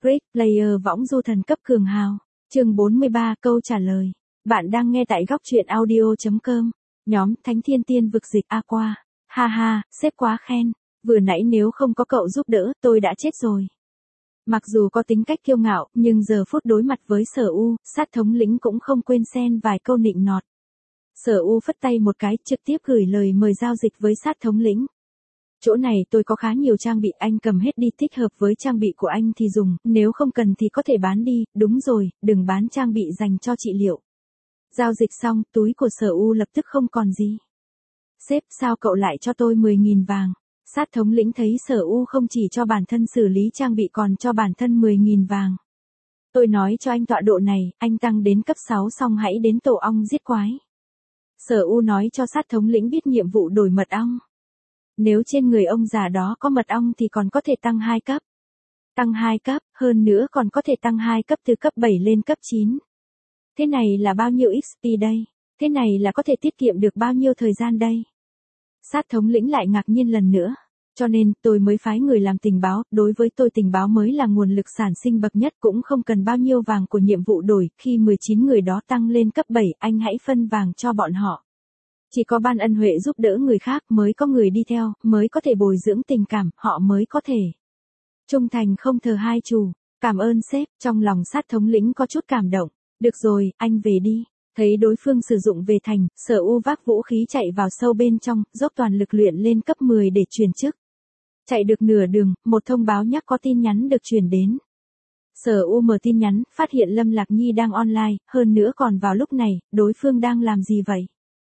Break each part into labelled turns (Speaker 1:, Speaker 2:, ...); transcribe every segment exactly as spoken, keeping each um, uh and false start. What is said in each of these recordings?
Speaker 1: Great Player võng du thần cấp cường hào. Chương bốn mươi ba câu trả lời. Bạn đang nghe tại góc truyện audio chấm com. Nhóm Thánh Thiên Tiên Vực Dịch Aqua. Ha ha, sếp quá khen. Vừa nãy nếu không có cậu giúp đỡ, tôi đã chết rồi. Mặc dù có tính cách kiêu ngạo, nhưng giờ phút đối mặt với Sở U, sát thống lĩnh cũng không quên xen vài câu nịnh nọt. Sở U phất tay một cái, trực tiếp gửi lời mời giao dịch với sát thống lĩnh. Chỗ này tôi có khá nhiều trang bị, anh cầm hết đi, thích hợp với trang bị của anh thì dùng, nếu không cần thì có thể bán đi, đúng rồi, đừng bán trang bị dành cho trị liệu. Giao dịch xong, túi của Sở U lập tức không còn gì. Sếp, sao cậu lại cho tôi mười nghìn vàng? Sát thống lĩnh thấy Sở U không chỉ cho bản thân xử lý trang bị còn cho bản thân mười nghìn vàng. Tôi nói cho anh tọa độ này, anh tăng đến cấp sáu xong hãy đến tổ ong giết quái. Sở U nói cho sát thống lĩnh biết nhiệm vụ đổi mật ong. Nếu trên người ông già đó có mật ong thì còn có thể tăng hai cấp. Tăng hai cấp, hơn nữa còn có thể tăng hai cấp từ cấp bảy lên cấp chín. Thế này là bao nhiêu ích pê đây? Thế này là có thể tiết kiệm được bao nhiêu thời gian đây? Sát thống lĩnh lại ngạc nhiên lần nữa. Cho nên, tôi mới phái người làm tình báo, đối với tôi tình báo mới là nguồn lực sản sinh bậc nhất, cũng không cần bao nhiêu vàng của nhiệm vụ đổi, khi mười chín người đó tăng lên cấp bảy, anh hãy phân vàng cho bọn họ. Chỉ có ban ân huệ giúp đỡ người khác mới có người đi theo, mới có thể bồi dưỡng tình cảm, họ mới có thể trung thành không thờ hai chủ. Cảm ơn sếp, trong lòng sát thống lĩnh có chút cảm động. Được rồi, anh về đi. Thấy đối phương sử dụng về thành, Sở U vác vũ khí chạy vào sâu bên trong, dốc toàn lực luyện lên cấp mười để chuyển chức. Chạy được nửa đường, một thông báo nhắc có tin nhắn được truyền đến. Sở U mở tin nhắn, phát hiện Lâm Lạc Nhi đang online, hơn nữa còn vào lúc này, đối phương đang làm gì vậy?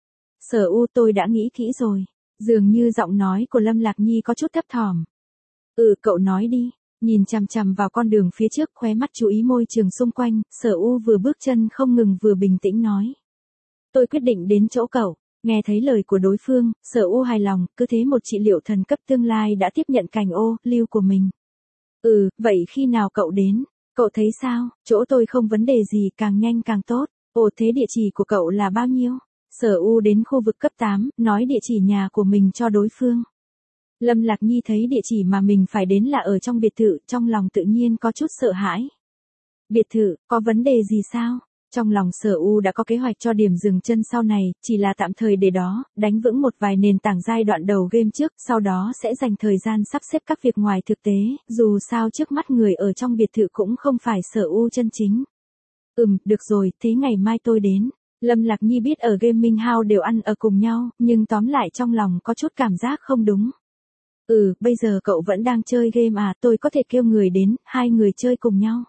Speaker 1: Sở U, tôi đã nghĩ kỹ rồi. Dường như giọng nói của Lâm Lạc Nhi có chút thấp thỏm. Ừ, cậu nói đi. Nhìn chằm chằm vào con đường phía trước, khóe mắt chú ý môi trường xung quanh, Sở U vừa bước chân không ngừng vừa bình tĩnh nói. Tôi quyết định đến chỗ cậu. Nghe thấy lời của đối phương, Sở U hài lòng, cứ thế một trị liệu thần cấp tương lai đã tiếp nhận cành ô, lưu của mình. Ừ, vậy khi nào cậu đến? Cậu thấy sao? Chỗ tôi không vấn đề gì, càng nhanh càng tốt. Ồ, thế địa chỉ của cậu là bao nhiêu? Sở U đến khu vực cấp tám, nói địa chỉ nhà của mình cho đối phương. Lâm Lạc Nhi thấy địa chỉ mà mình phải đến là ở trong biệt thự, trong lòng tự nhiên có chút sợ hãi. Biệt thự, có vấn đề gì sao? Trong lòng Sở U đã có kế hoạch cho điểm dừng chân sau này, chỉ là tạm thời để đó, đánh vững một vài nền tảng giai đoạn đầu game trước, sau đó sẽ dành thời gian sắp xếp các việc ngoài thực tế, dù sao trước mắt người ở trong biệt thự cũng không phải Sở U chân chính. Ừm, được rồi, thế ngày mai tôi đến. Lâm Lạc Nhi biết ở Gaming House đều ăn ở cùng nhau, nhưng tóm lại trong lòng có chút cảm giác không đúng. Ừ, bây giờ cậu vẫn đang chơi game à, tôi có thể kêu người đến, hai người chơi cùng nhau.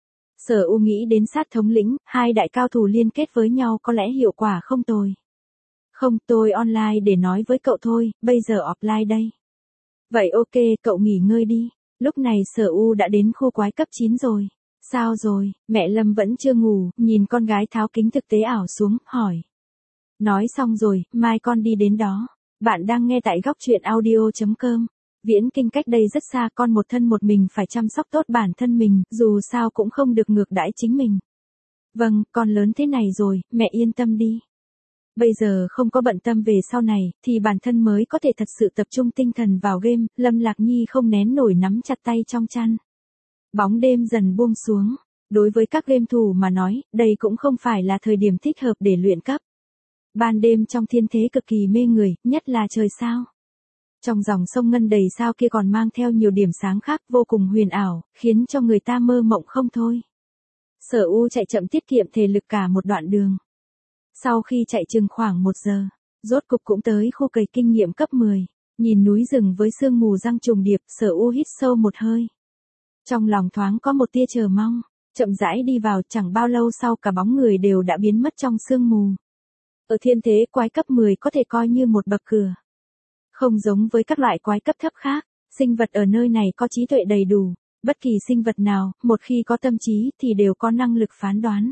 Speaker 1: Sở U nghĩ đến sát thống lĩnh, hai đại cao thủ liên kết với nhau có lẽ hiệu quả không tồi. Không, tôi online để nói với cậu thôi, bây giờ offline đây. Vậy ok, cậu nghỉ ngơi đi. Lúc này Sở U đã đến khu quái cấp chín rồi. Sao rồi, mẹ Lâm vẫn chưa ngủ, nhìn con gái tháo kính thực tế ảo xuống, hỏi. Nói xong rồi, mai con đi đến đó. Bạn đang nghe tại góc truyện audio chấm com. Viễn Kinh cách đây rất xa, con một thân một mình phải chăm sóc tốt bản thân mình, dù sao cũng không được ngược đãi chính mình. Vâng, con lớn thế này rồi, mẹ yên tâm đi. Bây giờ không có bận tâm về sau này, thì bản thân mới có thể thật sự tập trung tinh thần vào game, Lâm Lạc Nhi không nén nổi nắm chặt tay trong chăn. Bóng đêm dần buông xuống. Đối với các game thủ mà nói, đây cũng không phải là thời điểm thích hợp để luyện cấp. Ban đêm trong thiên thế cực kỳ mê người, nhất là trời sao. Trong dòng sông ngân đầy sao kia còn mang theo nhiều điểm sáng khác vô cùng huyền ảo, khiến cho người ta mơ mộng không thôi. Sở U chạy chậm tiết kiệm thể lực cả một đoạn đường. Sau khi chạy chừng khoảng một giờ, rốt cục cũng tới khu cày kinh nghiệm cấp mười. Nhìn núi rừng với sương mù răng trùng điệp, Sở U hít sâu một hơi. Trong lòng thoáng có một tia chờ mong, chậm rãi đi vào, chẳng bao lâu sau cả bóng người đều đã biến mất trong sương mù. Ở thiên thế quái cấp mười có thể coi như một bậc cửa. Không giống với các loại quái cấp thấp khác, sinh vật ở nơi này có trí tuệ đầy đủ, bất kỳ sinh vật nào, một khi có tâm trí thì đều có năng lực phán đoán.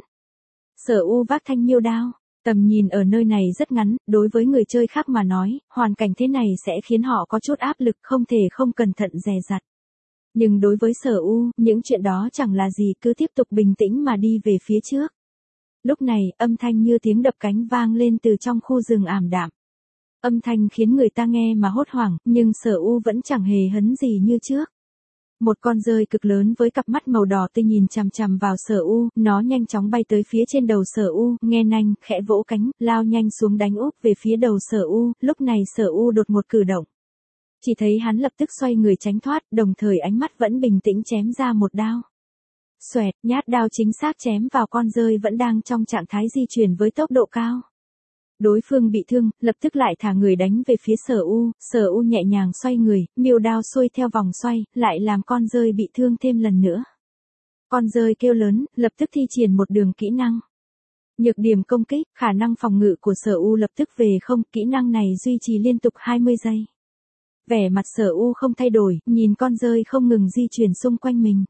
Speaker 1: Sở U vác thanh miêu đao, tầm nhìn ở nơi này rất ngắn, đối với người chơi khác mà nói, hoàn cảnh thế này sẽ khiến họ có chút áp lực, không thể không cẩn thận dè dặt. Nhưng đối với Sở U, những chuyện đó chẳng là gì, cứ tiếp tục bình tĩnh mà đi về phía trước. Lúc này, âm thanh như tiếng đập cánh vang lên từ trong khu rừng ảm đạm. Âm thanh khiến người ta nghe mà hốt hoảng, nhưng Sở U vẫn chẳng hề hấn gì như trước. Một con dơi cực lớn với cặp mắt màu đỏ tươi nhìn chằm chằm vào Sở U, nó nhanh chóng bay tới phía trên đầu Sở U, nghe nanh, khẽ vỗ cánh, lao nhanh xuống đánh úp về phía đầu Sở U, lúc này Sở U đột một cử động. Chỉ thấy hắn lập tức xoay người tránh thoát, đồng thời ánh mắt vẫn bình tĩnh chém ra một đao. Xoẹt, nhát đao chính xác chém vào con dơi vẫn đang trong trạng thái di chuyển với tốc độ cao. Đối phương bị thương, lập tức lại thả người đánh về phía Sở U, Sở U nhẹ nhàng xoay người, miêu đao xuôi theo vòng xoay, lại làm con dơi bị thương thêm lần nữa. Con dơi kêu lớn, lập tức thi triển một đường kỹ năng. Nhược điểm công kích, khả năng phòng ngự của Sở U lập tức về không, kỹ năng này duy trì liên tục hai mươi giây. Vẻ mặt Sở U không thay đổi, nhìn con dơi không ngừng di chuyển xung quanh mình.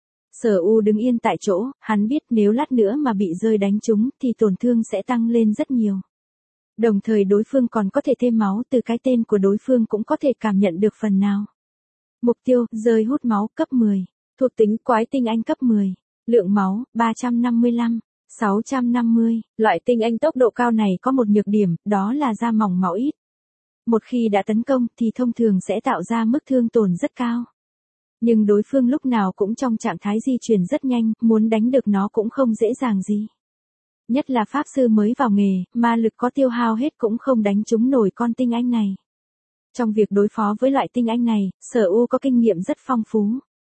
Speaker 1: Sở U đứng yên tại chỗ, hắn biết nếu lát nữa mà bị dơi đánh trúng thì tổn thương sẽ tăng lên rất nhiều. Đồng thời đối phương còn có thể thêm máu, từ cái tên của đối phương cũng có thể cảm nhận được phần nào. Mục tiêu, dơi hút máu, cấp mười. Thuộc tính, quái tinh anh cấp mười. Lượng máu, ba trăm năm mươi lăm, sáu trăm năm mươi. Loại tinh anh tốc độ cao này có một nhược điểm, đó là da mỏng máu ít. Một khi đã tấn công thì thông thường sẽ tạo ra mức thương tổn rất cao. Nhưng đối phương lúc nào cũng trong trạng thái di chuyển rất nhanh, muốn đánh được nó cũng không dễ dàng gì. Nhất là pháp sư mới vào nghề, ma lực có tiêu hao hết cũng không đánh trúng nổi con tinh anh này. Trong việc đối phó với loại tinh anh này, Sở U có kinh nghiệm rất phong phú.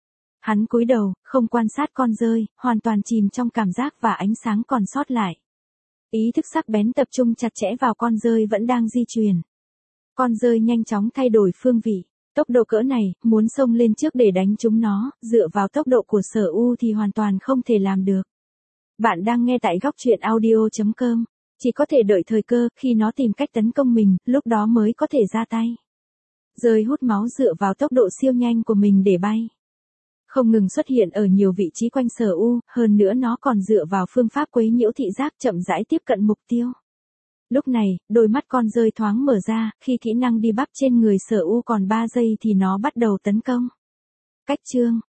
Speaker 1: Hắn cúi đầu, không quan sát con dơi, hoàn toàn chìm trong cảm giác và ánh sáng còn sót lại. Ý thức sắc bén tập trung chặt chẽ vào con dơi vẫn đang di chuyển. Con dơi nhanh chóng thay đổi phương vị. Tốc độ cỡ này, muốn xông lên trước để đánh chúng nó, dựa vào tốc độ của Sở U thì hoàn toàn không thể làm được. Bạn đang nghe tại góc truyện audio chấm com. Chỉ có thể đợi thời cơ, khi nó tìm cách tấn công mình, lúc đó mới có thể ra tay. Dơi hút máu dựa vào tốc độ siêu nhanh của mình để bay. Không ngừng xuất hiện ở nhiều vị trí quanh Sở U, hơn nữa nó còn dựa vào phương pháp quấy nhiễu thị giác chậm rãi tiếp cận mục tiêu. Lúc này, đôi mắt con dơi thoáng mở ra, khi kỹ năng đi bắp trên người Sở U còn ba giây thì nó bắt đầu tấn công. Cách chương